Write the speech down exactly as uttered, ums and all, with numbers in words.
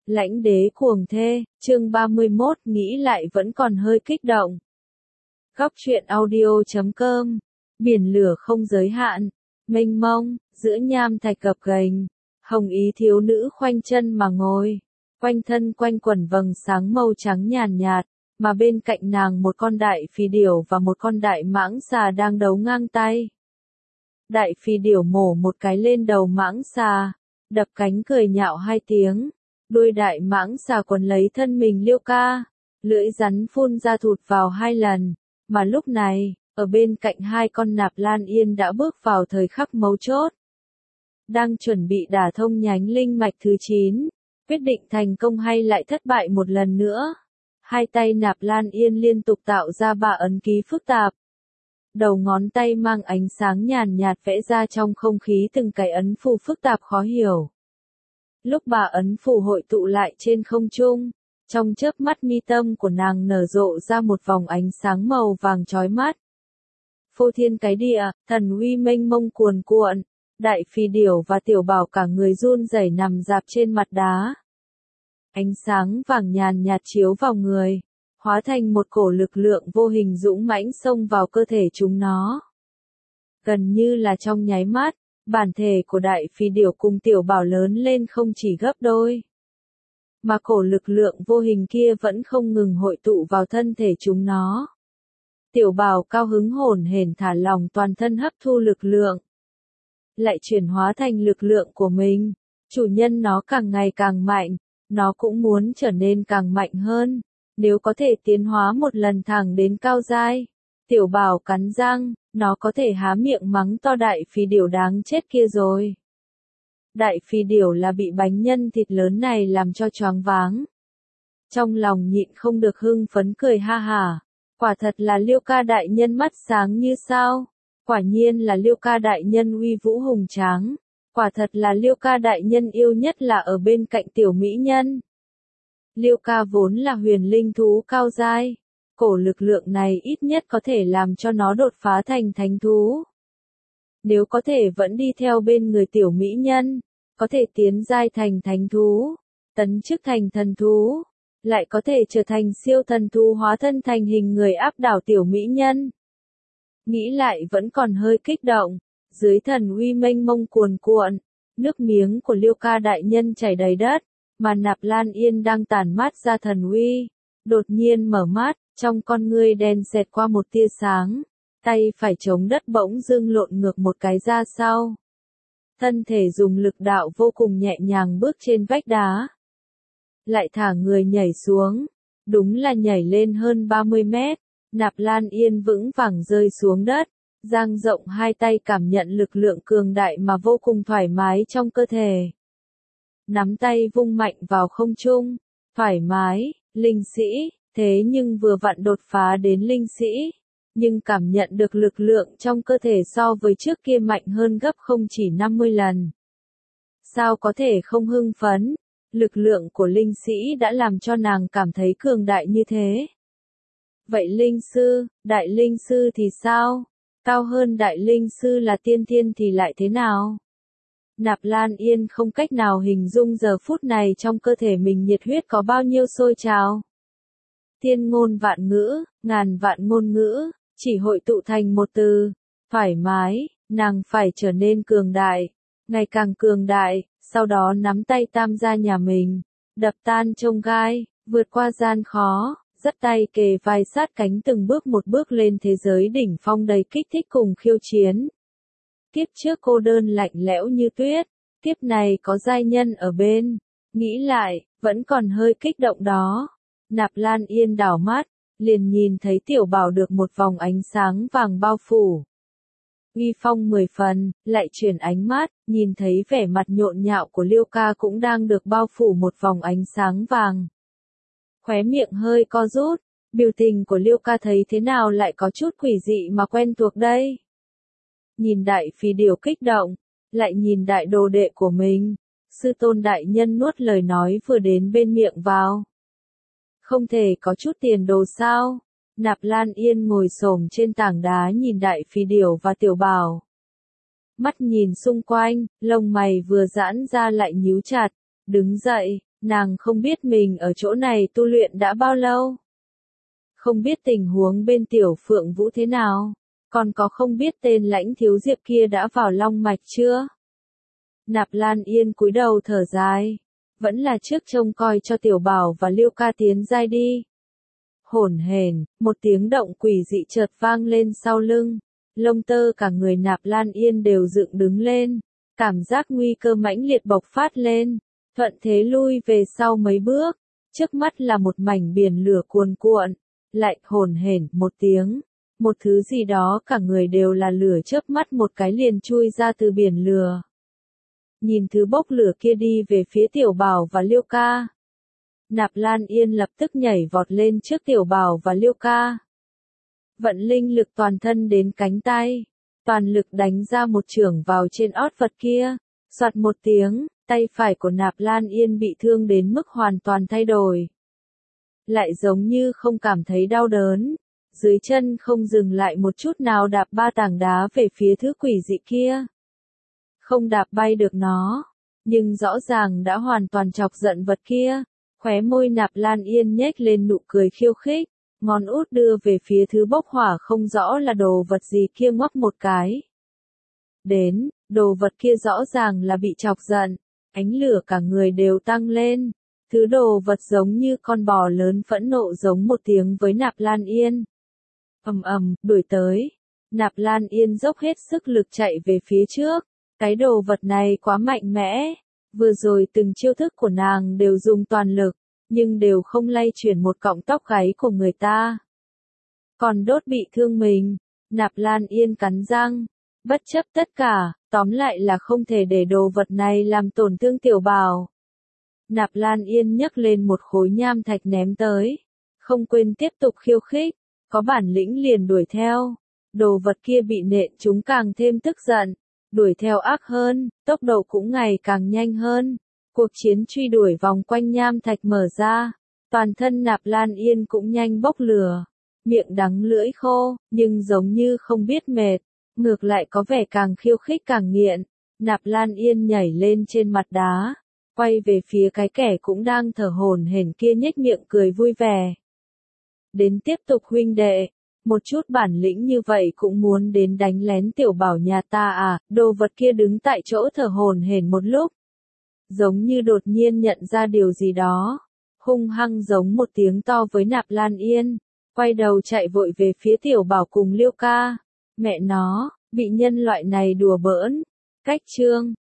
Lãnh đế cuồng thê, chương ba mươi mốt nghĩ lại vẫn còn hơi kích động. Góc truyện audio chấm com, biển lửa không giới hạn, mênh mông, giữa nham thạch gập ghềnh, hồng ý thiếu nữ khoanh chân mà ngồi, quanh thân quanh quẩn vầng sáng màu trắng nhàn nhạt, mà bên cạnh nàng một con đại phì điểu và một con đại mãng xà đang đấu ngang tay. Đại phì điểu mổ một cái lên đầu mãng xà, đập cánh cười nhạo hai tiếng. Đuôi đại mãng xà quấn lấy thân mình Liêu Ca, lưỡi rắn phun ra thụt vào hai lần, mà lúc này, ở bên cạnh hai con nạp lan yên đã bước vào thời khắc mấu chốt. Đang chuẩn bị đả thông nhánh linh mạch thứ chín, quyết định thành công hay lại thất bại một lần nữa. Hai tay nạp lan yên liên tục tạo ra ba ấn ký phức tạp. Đầu ngón tay mang ánh sáng nhàn nhạt vẽ ra trong không khí từng cái ấn phù phức tạp khó hiểu. Lúc bà ấn phù hội tụ lại trên không trung, trong chớp mắt mi tâm của nàng nở rộ ra một vòng ánh sáng màu vàng chói mắt. Phô thiên cái địa, thần uy mênh mông cuồn cuộn, đại phì điểu và tiểu bảo cả người run rẩy nằm dạp trên mặt đá. Ánh sáng vàng nhàn nhạt chiếu vào người, hóa thành một cổ lực lượng vô hình dũng mãnh xông vào cơ thể chúng nó. Gần như là trong nháy mắt, bản thể của đại phì điểu cùng tiểu bảo lớn lên không chỉ gấp đôi. Mà cổ lực lượng vô hình kia vẫn không ngừng hội tụ vào thân thể chúng nó. Tiểu bảo cao hứng hổn hển thả lỏng toàn thân hấp thu lực lượng. Lại chuyển hóa thành lực lượng của mình, chủ nhân nó càng ngày càng mạnh, nó cũng muốn trở nên càng mạnh hơn, nếu có thể tiến hóa một lần thẳng đến cao giai. Tiểu bảo cắn răng, nó có thể há miệng mắng to đại phì điểu đáng chết kia rồi. Đại phì điểu là bị bánh nhân thịt lớn này làm cho choáng váng. Trong lòng nhịn không được hưng phấn cười ha hả. Quả thật là Liêu Ca đại nhân mắt sáng như sao. Quả nhiên là Liêu Ca đại nhân uy vũ hùng tráng. Quả thật là Liêu Ca đại nhân yêu nhất là ở bên cạnh tiểu mỹ nhân. Liêu Ca vốn là huyền linh thú cao giai. Cổ lực lượng này ít nhất có thể làm cho nó đột phá thành thánh thú. Nếu có thể vẫn đi theo bên người tiểu mỹ nhân, có thể tiến giai thành thánh thú, tấn chức thành thần thú, lại có thể trở thành siêu thần thú hóa thân thành hình người áp đảo tiểu mỹ nhân. Nghĩ lại vẫn còn hơi kích động, dưới thần uy mênh mông cuồn cuộn, nước miếng của Liêu Ca đại nhân chảy đầy đất, mà nạp lan yên đang tản mát ra thần uy, đột nhiên mở mắt. Trong con ngươi đen xẹt qua một tia sáng, tay phải chống đất bỗng dưng lộn ngược một cái ra sau. Thân thể dùng lực đạo vô cùng nhẹ nhàng bước trên vách đá. Lại thả người nhảy xuống, đúng là nhảy lên hơn ba mươi mét, nạp lan yên vững vàng rơi xuống đất, dang rộng hai tay cảm nhận lực lượng cường đại mà vô cùng thoải mái trong cơ thể. Nắm tay vung mạnh vào không trung, thoải mái, linh sĩ. Thế nhưng vừa vặn đột phá đến linh sĩ, nhưng cảm nhận được lực lượng trong cơ thể so với trước kia mạnh hơn gấp không chỉ năm mươi lần. Sao có thể không hưng phấn, lực lượng của linh sĩ đã làm cho nàng cảm thấy cường đại như thế. Vậy linh sư, đại linh sư thì sao? Cao hơn đại linh sư là tiên thiên thì lại thế nào? Nạp Lan Yên không cách nào hình dung giờ phút này trong cơ thể mình nhiệt huyết có bao nhiêu sôi trào. Thiên ngôn vạn ngữ, ngàn vạn ngôn ngữ, chỉ hội tụ thành một từ, thoải mái, nàng phải trở nên cường đại, ngày càng cường đại, sau đó nắm tay tam gia nhà mình, đập tan chông gai, vượt qua gian khó, dắt tay kề vai sát cánh từng bước một bước lên thế giới đỉnh phong đầy kích thích cùng khiêu chiến. Kiếp trước cô đơn lạnh lẽo như tuyết, kiếp này có giai nhân ở bên, nghĩ lại, vẫn còn hơi kích động đó. Nạp Lan Yên đảo mắt, liền nhìn thấy tiểu bảo được một vòng ánh sáng vàng bao phủ. Uy phong mười phần, lại chuyển ánh mắt, nhìn thấy vẻ mặt nhộn nhạo của Liêu Ca cũng đang được bao phủ một vòng ánh sáng vàng. Khóe miệng hơi co rút, biểu tình của Liêu Ca thấy thế nào lại có chút quỷ dị mà quen thuộc đây. Nhìn đại phì điểu kích động, lại nhìn đại đồ đệ của mình, sư tôn đại nhân nuốt lời nói vừa đến bên miệng vào. Không thể có chút tiền đồ sao? Nạp Lan Yên ngồi xổm trên tảng đá nhìn đại phì điểu và tiểu bảo. Mắt nhìn xung quanh, lông mày vừa giãn ra lại nhíu chặt, đứng dậy, Nàng không biết mình ở chỗ này tu luyện đã bao lâu. Không biết tình huống bên Tiểu Phượng Vũ thế nào. Còn có không biết tên Lãnh Thiếu Diệp kia đã vào long mạch chưa. Nạp Lan Yên cúi đầu thở dài. Vẫn là trước trông coi cho Tiểu Bảo và Liêu Ca tiến giai đi. Hổn hển, một tiếng động quỷ dị chợt vang lên sau lưng. Lông tơ cả người Nạp Lan Yên đều dựng đứng lên. Cảm giác nguy cơ mãnh liệt bộc phát lên. Thuận thế lui về sau mấy bước. Trước mắt là một mảnh biển lửa cuồn cuộn. Lại hổn hển một tiếng. Một thứ gì đó cả người đều là lửa chớp mắt một cái liền chui ra từ biển lửa. Nhìn thứ bốc lửa kia đi về phía Tiểu Bảo và Liêu Ca. Nạp Lan Yên lập tức nhảy vọt lên trước Tiểu Bảo và Liêu Ca. Vận linh lực toàn thân đến cánh tay. Toàn lực đánh ra một chưởng vào trên ót vật kia. Soạt một tiếng, tay phải của Nạp Lan Yên bị thương đến mức hoàn toàn thay đổi. Lại giống như không cảm thấy đau đớn. Dưới chân không dừng lại một chút nào đạp ba tảng đá về phía thứ quỷ dị kia. Không đạp bay được nó, nhưng rõ ràng đã hoàn toàn chọc giận vật kia. Khóe môi Nạp Lan Yên nhếch lên nụ cười khiêu khích, ngón út đưa về phía thứ bốc hỏa không rõ là đồ vật gì kia ngoắc một cái. Đến, đồ vật kia rõ ràng là bị chọc giận, ánh lửa cả người đều tăng lên. Thứ đồ vật giống như con bò lớn phẫn nộ giống một tiếng với Nạp Lan Yên. Ầm ầm, đuổi tới. Nạp Lan Yên dốc hết sức lực chạy về phía trước. Cái đồ vật này quá mạnh mẽ. Vừa rồi từng chiêu thức của nàng đều dùng toàn lực, nhưng đều không lay chuyển một cọng tóc gáy của người ta. Còn đốt bị thương mình. Nạp Lan Yên cắn răng. Bất chấp tất cả, tóm lại là không thể để đồ vật này làm tổn thương Tiểu Bảo. Nạp Lan Yên nhấc lên một khối nham thạch ném tới. Không quên tiếp tục khiêu khích. Có bản lĩnh liền đuổi theo. Đồ vật kia bị nện chúng càng thêm tức giận. Đuổi theo ác hơn, tốc độ cũng ngày càng nhanh hơn. Cuộc chiến truy đuổi vòng quanh nham thạch mở ra. Toàn thân Nạp Lan Yên cũng nhanh bốc lửa. Miệng đắng lưỡi khô, nhưng giống như không biết mệt. Ngược lại có vẻ càng khiêu khích càng nghiện. Nạp Lan Yên nhảy lên trên mặt đá. Quay về phía cái kẻ cũng đang thở hổn hển kia nhếch miệng cười vui vẻ. Đến tiếp tục huynh đệ. Một chút bản lĩnh như vậy cũng muốn đến đánh lén Tiểu Bảo nhà ta à, đồ vật kia đứng tại chỗ thở hổn hển một lúc. Giống như đột nhiên nhận ra điều gì đó. Hung hăng giống một tiếng to với Nạp Lan Yên. Quay đầu chạy vội về phía Tiểu Bảo cùng Liêu Ca. Mẹ nó, bị nhân loại này đùa bỡn. Cách chương.